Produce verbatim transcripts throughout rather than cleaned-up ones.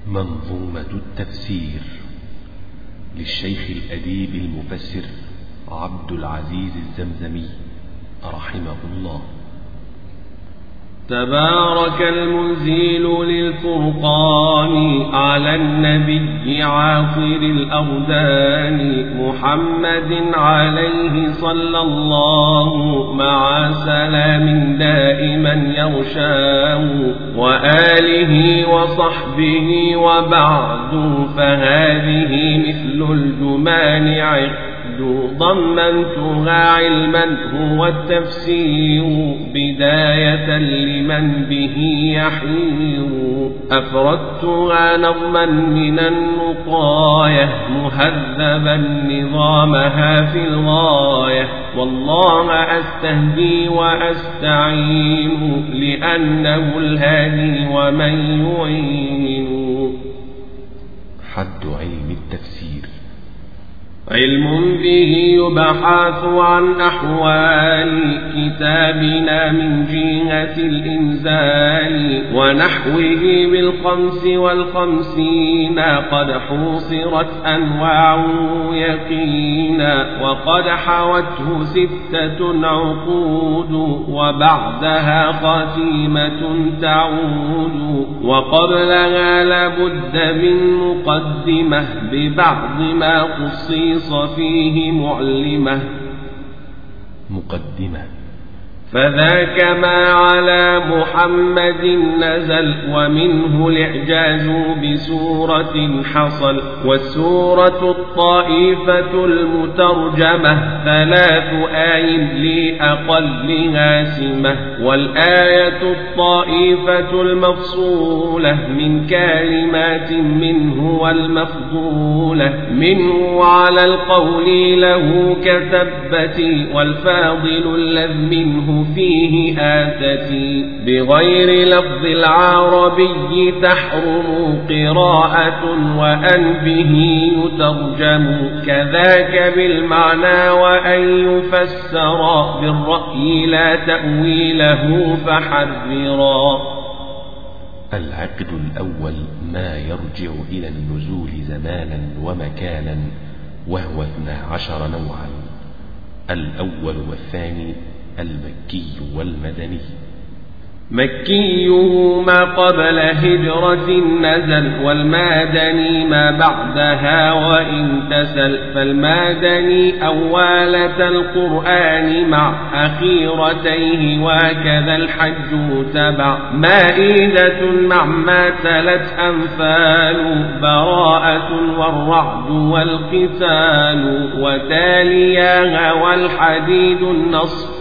منظومة التفسير للشيخ الأديب المفسر عبد العزيز الزمزمي رحمه الله. تبارك المنزل للفرقان على النبي عاصر الأردان محمد عليه صلى الله مع سلام دائما يغشاه وآله وصحبه وبعد فهذه مثل الجمان عقد ضمنتها علما هو التفسير بداية لمن به يحير أفردتها نظما من النقاية مهذبا نظامها في الغاية والله أستهدي وأستعين لأنه الهادي ومن يعين. حد علم التفسير علم به يبحث عن أحوال كتابنا من جهة الإنزال ونحوه بالخمس والخمسين قد حوصرت أنواع يقينا وقد حوته ستة عقود وبعدها خاتمة تعود وقبلها لابد من مقدمة ببعض ما خصيص فيه معلمة. مقدمة فذاك ما على محمد نزل ومنه الإعجاز بسورة حصل والسورة الطائفة المترجمة ثلاث آي لأقلها سمة والآية الطائفة المفصولة من كلمات منه والمفضولة منه على القول له كثبت والفاضل الذي منه فيه آتتي بغير لفظ العربي تحرم قراءة وأن به يترجم كذاك بالمعنى وأن يفسر بالرأي لا تأويله فحررا. العقد الأول ما يرجع إلى النزول زمانا ومكانا وهو اثنا عشر نوعا. الأول والثاني المكي والمدني. مكيه ما قبل هجرة نزل والمدني ما بعدها وإن تسل فالمدني أولة القرآن مع أخيرتيه وكذا الحج تبع مائدة مع ما تلت أنفال براءة والرعد والقتال وتالياها والحديد النصر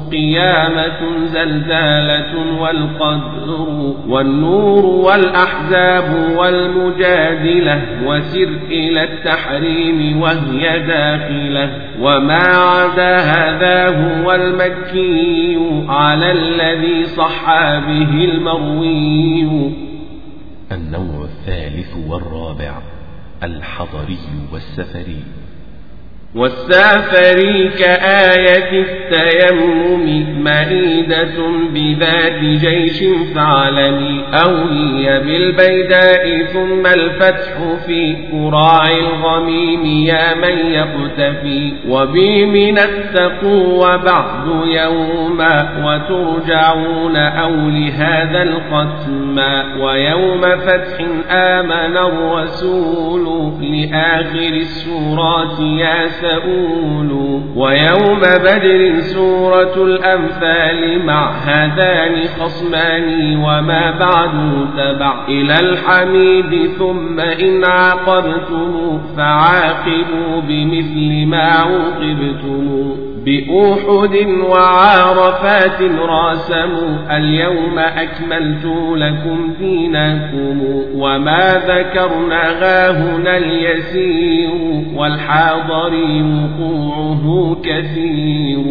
قيامة زلزالة والقدر والنور والأحزاب والمجادلة وسر إلى التحريم وهي داخلة وما عدا هذا هو المكي على الذي صح به المروي. النوع الثالث والرابع الحضري والسفري. والسافري كآية التيمم مائدة بذات جيش فعلني أو هي بالبيداء ثم الفتح في قراع الغميم يا من يقتفي وبي من التقو وبعد يوما وترجعون أو لهذا الختم ويوم فتح آمن الرسول لآخر السورات يا سؤول ويوم بدر سورة الأنفال مع هذان خصمان وما بعد تبع إلى الحميد ثم إن عاقبتم فعاقبوا بمثل ما عوقبتم بأحد وعرفات راسموا اليوم أكملت لكم دينكم وما ذكرنا هنا اليسير والحاضر وقوعه كثير.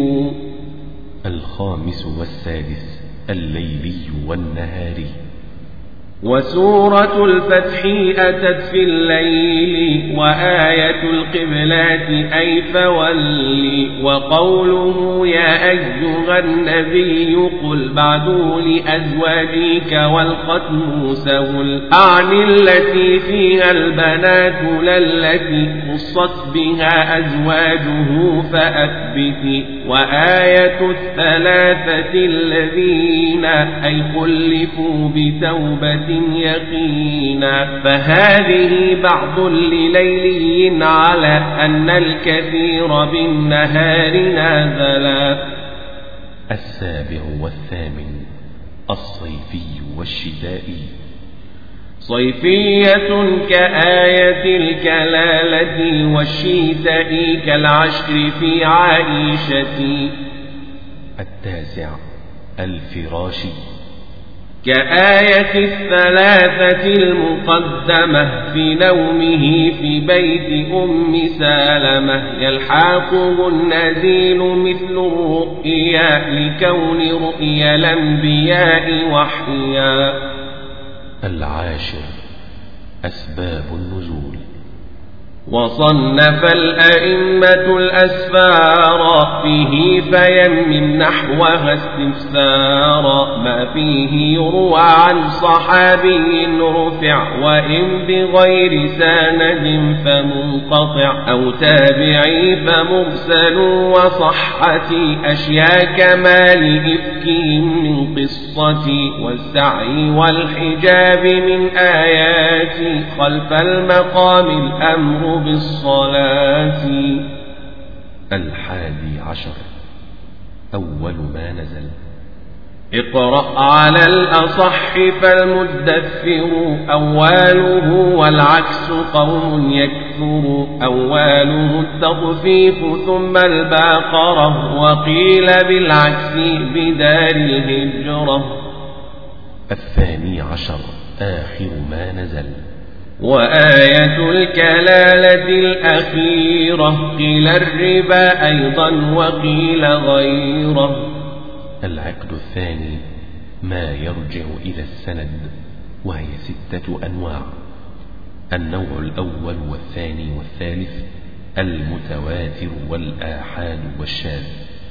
الخامس والسادس الليلي والنهاري. وسورة الفتح أتت في الليل وآية القبلات أي فولي وقوله يا أيها النبي قل بعد لأزواجك والختم سهل أعني التي فيها البنات للتي خصت بها أزواجه فأثبت وآية الثلاثة الذين أي خلفوا بتوبة يقينا فهذه بعض لليلي على أن الكثير بالنهار نازلا. السابع والثامن الصيفي والشتائي. صيفية كآية الكلالة والشتاء كالعشر في عائشة. التاسع الفراشي. كآية الثلاثة المقدمة في نومه في بيت أم سالمة يلحاقه النزيل مثل الرؤيا لكون رؤيا الأنبياء وحيا. العاشر أسباب النزول. وصنف الأئمة الأسفار فيه فيمن نحوها استفسارا ما فيه يروى عن صحابي رفع وإن بغير سند فمنقطع أو تابعي فمرسل وصحة أشياء كمال إفكهم من قصة والسعي والحجاب من آيات خلف المقام الأمر بالصلاة. الحادي عشر أول ما نزل. اقرأ على الأصح فالمدثر أوله والعكس قوم يكثر أوله التطفيف ثم الباقرة وقيل بالعكس بدار الهجرة. الثاني عشر آخر ما نزل. وآية الكلالة الأخيرة قيل الربا أيضا وقيل غيره. العقد الثاني ما يرجع إلى السند وهي ستة أنواع. النوع الأول والثاني والثالث المتواتر والآحاد والشاذ.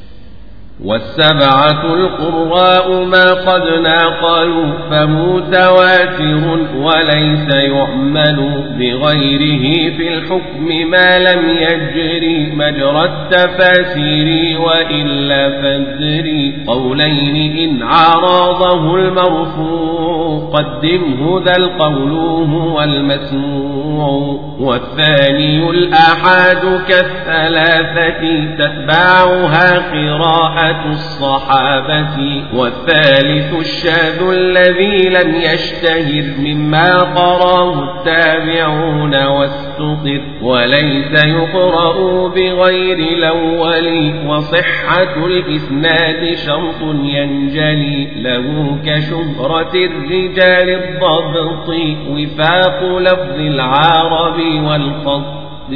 والسبعة القراء ما قد ناقلوا فمتواتر وليس يعمل بغيره في الحكم ما لم يجري مجرى التفاسير وإلا فالذري قولين إن عارضه المرفوع قدمه ذا القول هو المسموع. والثاني الآحاد كالثلاثة تتبعها قراءة الصحابة. والثالث الشاذ الذي لم يشتهر مما قراه التابعون واستطر وليس يقرأ بغير الأول. وصحة الإسناد شرط ينجلي له كشهرة الرجال الضبط وفاق لفظ العرب والخط.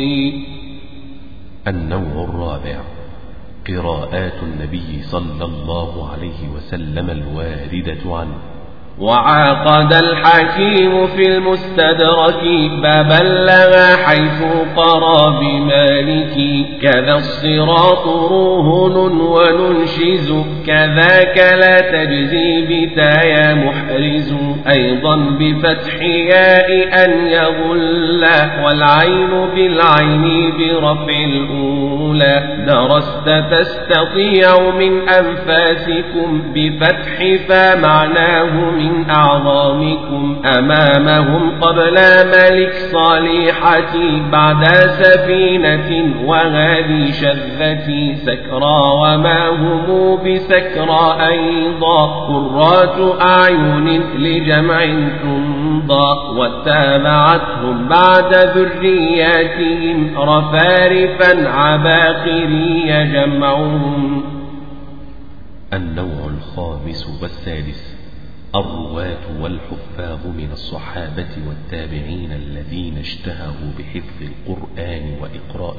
النوع الرابع قراءات النبي صلى الله عليه وسلم الواردة عنه. وعاقد الحكيم في المستدرك بابا لها حيث قرى بمالك كذا الصراط رهن وننشز كذاك لا تجزي بتايا محرز أيضا بفتح ياء أن يغل والعين بالعين برفع الأولى. درست تستطيع من أنفاسكم بفتح فمعناه من أعظامكم أمامهم قبل ملك صالحة بعد سفينة وهذه شذة سكرى وما هم بسكرى أيضا قرات أعين لجمع تمضى واتبعتهم بعد ذرياتهم رفارفا عباقري جمعهم. النوع الخامس والسادس الرواة والحفاظ من الصحابة والتابعين الذين اشتهروا بحفظ القرآن وإقرائه.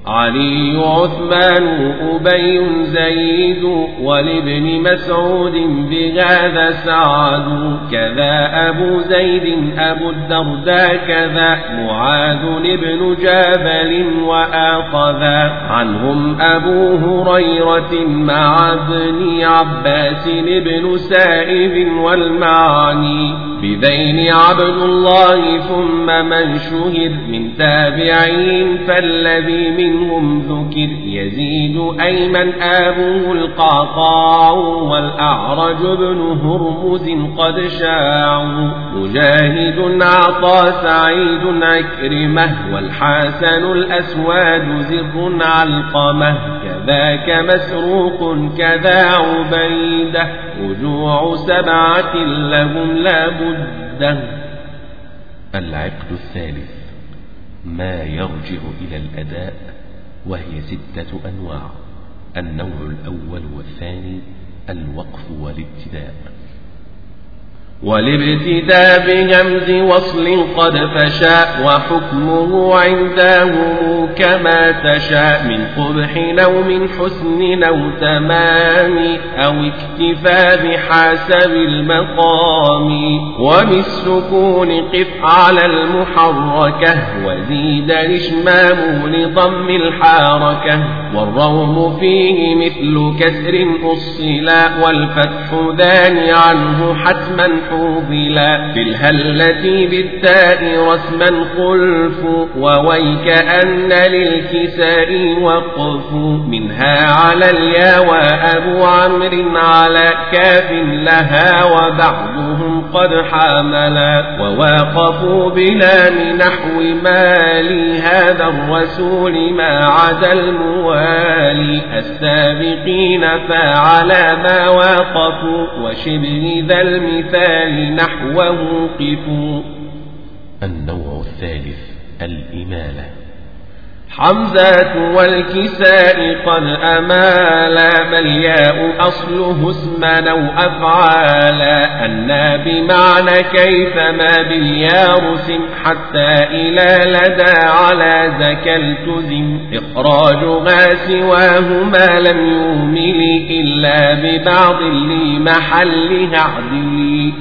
علي عثمان أبي زيد ولابن مسعود بهذا سعد كذا أبو زيد أبو الدرداء كذا معاذ بن جبل وآخذا عنهم أبو هريرة مع ابن عباس بن سائب والمعني بذين عبد الله ثم من شهر من تابعين فالذي منهم ذكر يزيد أيمن أبوه القعقاع والأعرج بن هرمز قد شاعوا مجاهد عطى سعيد عكرمة والحسن الأسود زر علقمة كذاك مسروق كذا عبيدة رجوع سبعة لهم لا بد. العقد الثالث ما يرجع إلى الأداء وهي ستة أنواع. النوع الأول والثاني الوقف والابتداء. والابتداء بهمز وصل قد فشاء وحكمه عندهم كما تشاء من قبح أو من حسن أو تمام أو اكتفاء بحسب المقام وبالسكون قف على المحركة وزيد الإشمام لضم الحركة والروم فيه مثل كسر أصلا والفتح ذان عنه حتما فضلا في الهلة بالتاء رسما خلف وويك أن للكساء وقف منها على الياء وأبو عمرو على كاف لها وبعضهم قد حاملا وواقفوا بلام نحو مالي هذا الرسول ما عدا الموالي السابقين فعلى ما واقفوا وشبه ذا المثال نحوه قفوا. النوع الثالث الإمالة. حمزة والكساء قد أمالا ملياء أصله اسما أو أفعالا أنا بمعنى كيفما باليارسم حتى إلى لدى على ذاك التزم إخراجها سواهما لم يمل إلا ببعض لمحلها عدل.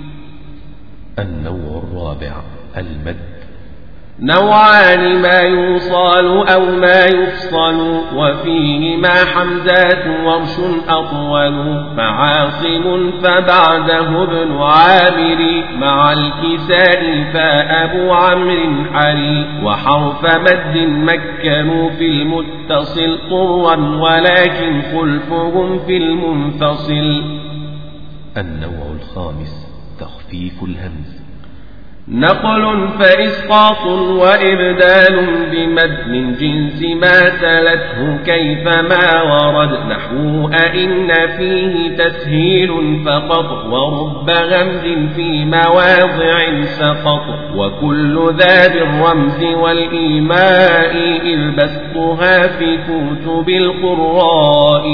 النوع الرابع المد. نوعان ما يوصل أو ما يفصل وفيه ما حمزات ورش أطول معاصم فبعده ابن عامر مع الكساء فأبو عمرو حري وحرف مد مكنوا في المتصل طرا ولكن خلفهم في المنفصل. النوع الخامس تخفيف الهمز. نقل فإسقاط وإبدال بمد من جنس ما تلته كيفما ورد نحو أئن فيه تسهيل فقط ورب غمز في مواضع سقط وكل ذا بالرمز والإيماء إذ بسطها في كتب القراء.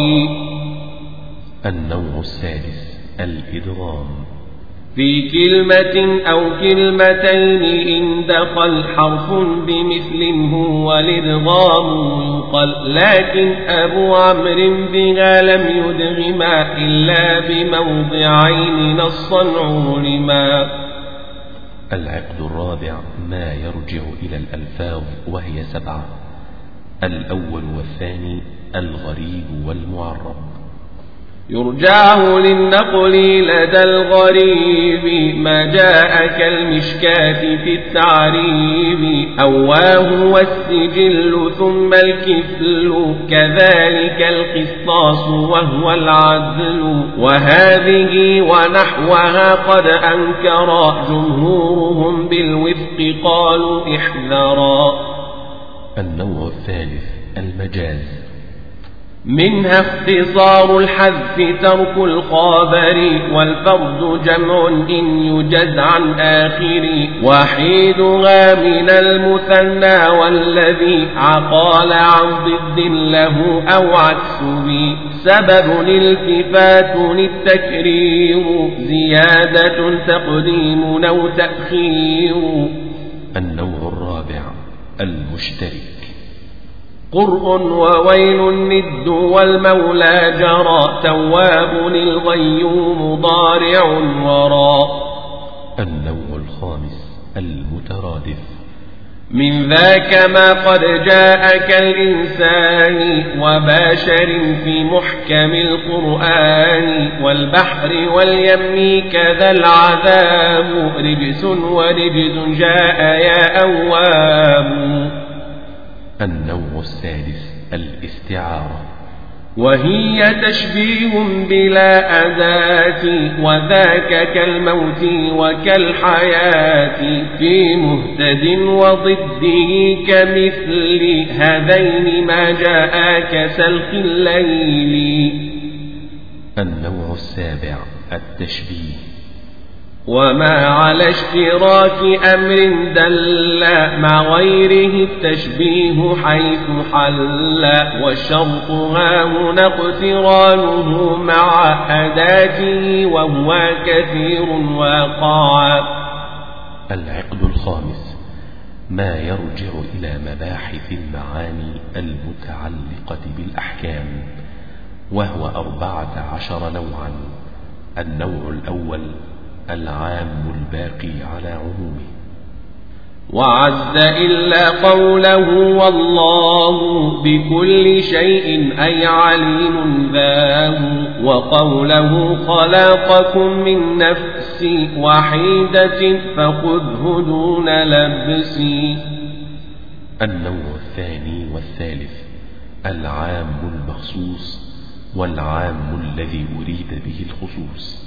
النوع السادس الإدغام. في كلمة أو كلمتين إن دخل حرف بمثل هو الإدغام يقل لكن أبو عمرو بها لم يدغما إلا بموضعين نصا علما. العقد الرابع ما يرجع إلى الألفاظ وهي سبعة. الأول والثاني الغريب والمعرب. يرجعه للنقل لدى الغريب ما جاء كالمشكاة في التعريب أواه والسجل ثم الكفل كذلك القسطاس وهو العدل وهذه ونحوها قد أنكر جمهورهم بالوفق قالوا احذرا. النوع الثالث المجاز. منها اختصار الحذف ترك الخبر والفرد جمع إن يجز عن آخر وحيدها من المثنى والذي عقال عن ضد له أو عكسه سبب الالتفات للتكرير زيادة تقديم أو تأخير. النوع الرابع المشترك. قرء وويل الند والمولى جرى تواب الغيوم ضارع وراء. النوع الخامس المترادف. من ذاك ما قد جاء كالإنسان وباشر في محكم القرآن والبحر واليم كذا العذاب رجس ورجز جاء يا أواب. النوع السادس الاستعارة، وهي تشبيه بلا أذات وذاك كالموت وكالحياة في مهتد وضده كمثل هذين ما جاء كسلخ الليل. النوع السابع التشبيه، وما على اشتراك أمر دل مع غيره التشبيه حيث حل والشرط هاهنا اقترانه مع أداته وهو كثير وقع. العقد الخامس ما يرجع إلى مباحث المعاني المتعلقة بالأحكام، وهو أربعة عشر نوعا. النوع الأول العام الباقي على عمومه، وعز إلا قوله والله بكل شيء أي عليم ذاه، وقوله خلقكم من نفس وحيدة فخذه دون لبس. النوع الثاني والثالث العام المخصوص والعام الذي أريد به الخصوص.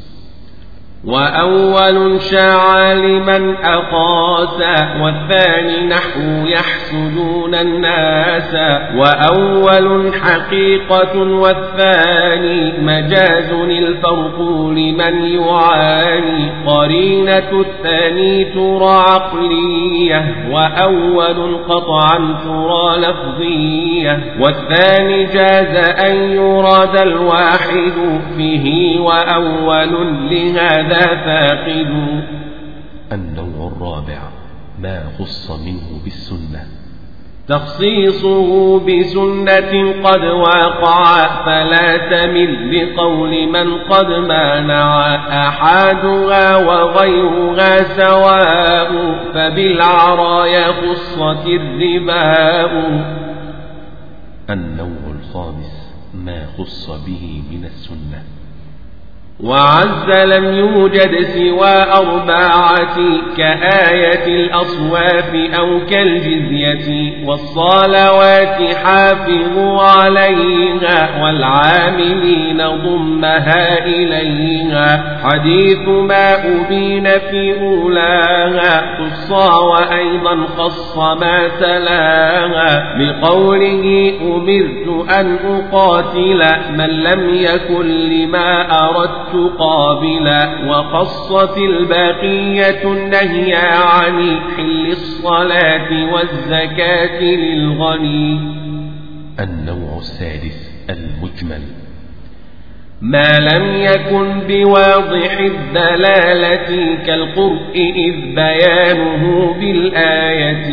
وأول شاع لمن أقاس والثاني نحو يحسدون الناس، وأول حقيقة والثاني مجاز الفرق لمن يعاني، قرينة الثاني ترى عقلية وأول قطعا ترى لفظية، والثاني جاز أن يراد الواحد فيه وأول لهذا فاقد. النوع الرابع ما خص منه بالسنة، تخصيصه بسنة قد وقع فلا تمل بقول من قد مانع، أحادها وغيرها سواء فبالعرايا خصت الرباء. النوع الخامس ما خص به من السنة، وعز لم يوجد سوى أربعة كآية الأصواف أو كالجزية، والصلوات حافظوا عليها والعاملين ضمها إليها، حديث ما أبين في أولاها خصا وأيضا خص ما تلاها، بقوله أمرت أن أقاتل من لم يكن لما أردت قابلا، وخصت الباقية النهي عن حل الصلاة والزكاة للغني. النوع السادس المجمل، ما لم يكن بواضح الدلالة كالقرء إذ بيانه بالآية.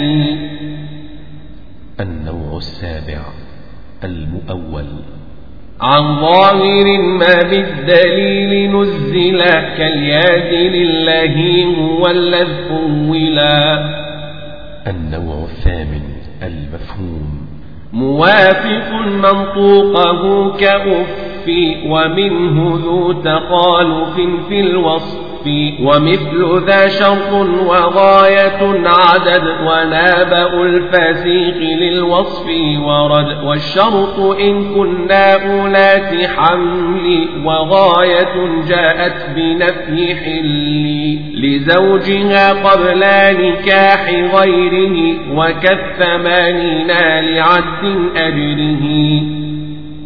النوع السابع المؤول، عن ظاهر ما بالدليل نزل كالياد لله هو الذي أولا. النوع الثامن المفهوم، موافق منطوقه كأف ومنه ذو تخالف في الوصف، ومثل ذا شرط وغاية عدد ونابأ الفسيق للوصف ورد، والشرط إن كنا أولات حمل وغاية جاءت بنفي حل لزوجها قبل نكاح غيره، وكالثمانين لعد أجره.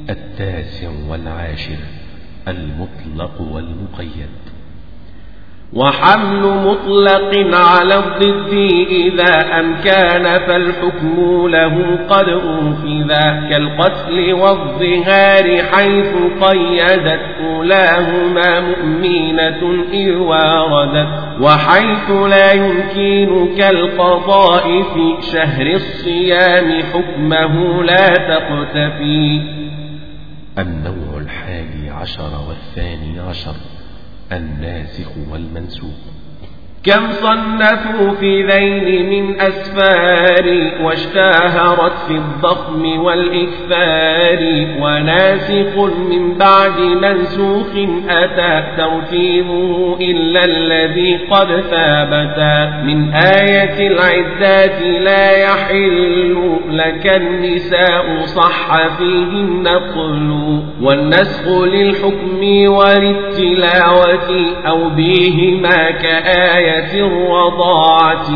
التاسع والعاشر المطلق والمقيد، وحمل مطلق على الضد إذا أمكان فالحكم له قد أنفذا كالقتل والظهار حيث قيدت أولاهما مؤمنة إذ واردت وحيث لا يمكن كالقضاء في شهر الصيام حكمه لا تقتفي. النوع الحادي عشر والثاني عشر الناسخ والمنسوخ. كم صنفوا في ذين من أسفار واشتهرت في الضخم والإكثار وناسخ من بعد منسوخ أتى ترتيبه إلا الذي قد ثابتا من آية العدات لا يحل لك النساء صح فيه النقل والنسخ للحكم وللتلاوة أو بهما كآية الرضاعة.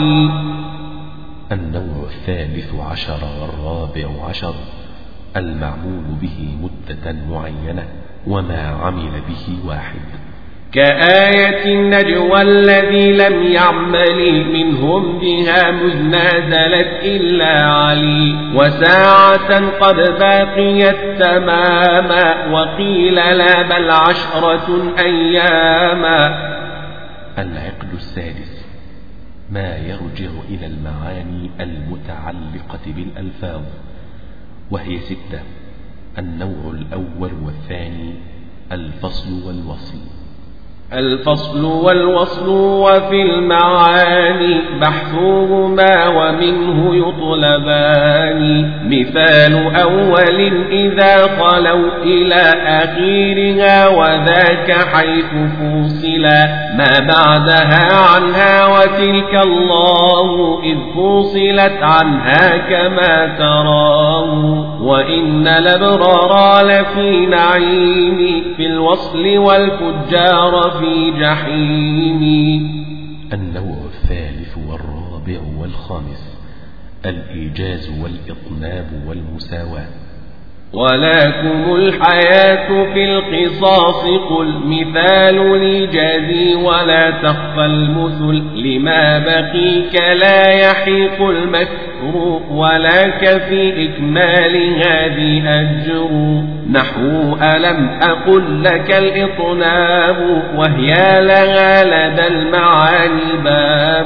النوع الثالث عشر والرابع عشر المعمول به مدة معينة وما عمل به واحد كآية النجوى الذي لم يعمل منهم بها مذ نازلت إلا علي وساعة قد باقيت تماما وقيل لا بل عشرة أياما. العقد السادس ما يرجع إلى المعاني المتعلقة بالألفاظ وهي ستة. النوع الأول والثاني الفصل والوصل. الفصل والوصل وفي المعاني بحثهما ومنه يطلبان مثال أول إذا خلوا إلى آخرها وذاك حيث فوصلا ما بعدها عنها وتلك الله إذ فوصلت عنها كما تراه وإن الأبرار لفي نعيم في الوصل والفجار في جحيم. النوع الثالث والرابع والخامس الإيجاز والإطناب والمساواة. ولكم الحياة في القصاص قل مثال لجازي ولا تخفى المثل لما بقيك لا يحيق المكر ولك في إكمال هذه أجر نحو ألم أقل لك الإطناب وهي لها لدى المعاني باب.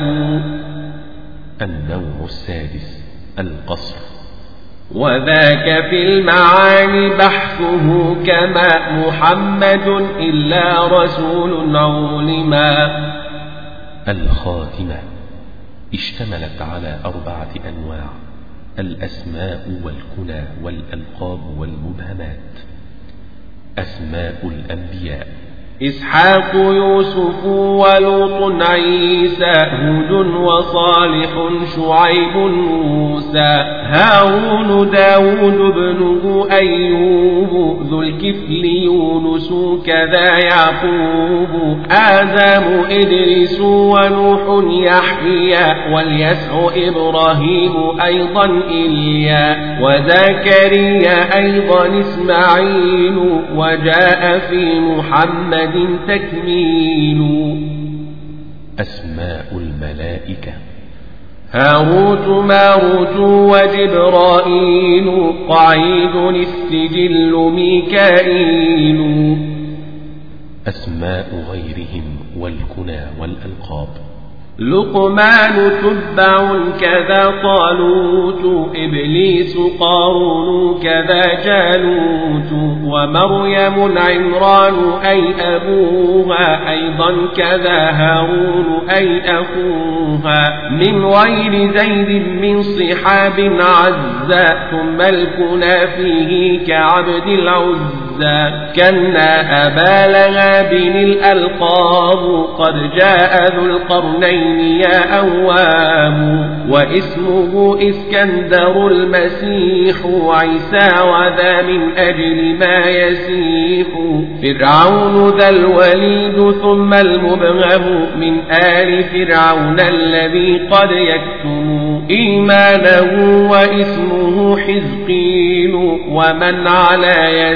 النوع السادس القصر. وذاك في المعاني بحثه كما محمد إلا رسول علما. الخاتمة اشتملت على أربعة أنواع الأسماء والكنى والألقاب والمبهمات. أسماء الأنبياء إسحاق يوسف ولوط عيسى هود وصالح شعيب موسى هارون داود ابنه أيوب ذو الكفل يونس كذا يعقوب آدم إدريس ونوح يحيى واليسع إبراهيم أيضا إليا وزكريا أيضا إسماعيل وجاء في محمد تكميل. أسماء الملائكة هاروت ماروت وجبرائيل قعيد السجل ميكائيل. أسماء غيرهم والكنى والألقاب لقمان تبع كذا طالوت إبليس قارون كذا جالوت ومريم عمران أي أبوها أيضا كذا هارون أي أخوها من غير زيد من صحاب عزا ثم الكنى فيه كعبد العزى كنا أبا لهب الألقاب قد جاء ذو القرنين يا أوام واسمه إسكندر المسيح عيسى وذا من أجل ما يسيح فرعون ذا الوليد ثم المبهم من آل فرعون الذي قد يكتم إيمانه واسمه حزقيل ومن على ياسين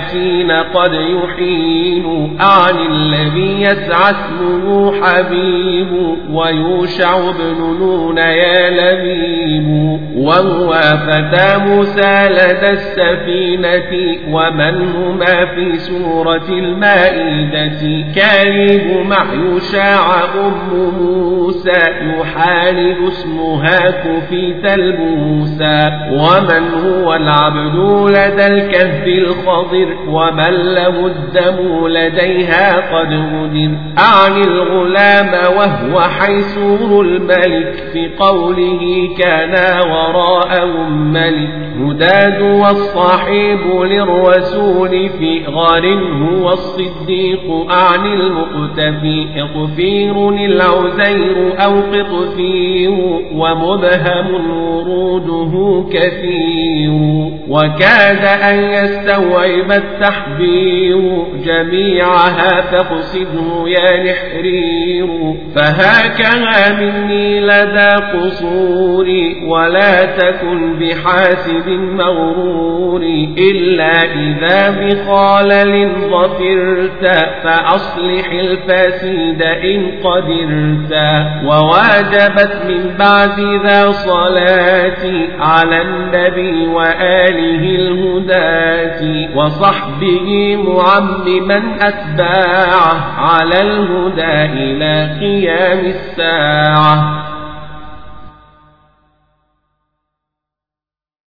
حين قد يحين عن الذي يسعى اسمه حبيب ويوشع بن نون يا لبيب وهو فتى موسى لدى السفينة ومن هما في سورة المائدة كالب مع يوشع أم موسى يحالب اسمها كفيت الموسى ومن هو العبد لدى الكهف الخضر ومن له الدم لديها قد غدر أعني الغلام وهو حيسور الملك في قوله كان وراءهم ملك هداد والصاحب للرسول في غار هو الصديق أعني المقتفي اغفير العزير أو قطفير ومبهم وروده كثير وكاد أن يستوعب التحبير جميعها فاقصده يا نحرير فهاكها مني لدى قصوري ولا تكن بحاسد مغرور إلا إذا بخالل ظفرت فأصلح الفاسد إن قدرت وواجبت من بعد ذا صلاتي على النبي وآله الهداة وصحبه معمما أتباعه على الهدى إلى قيام الساعة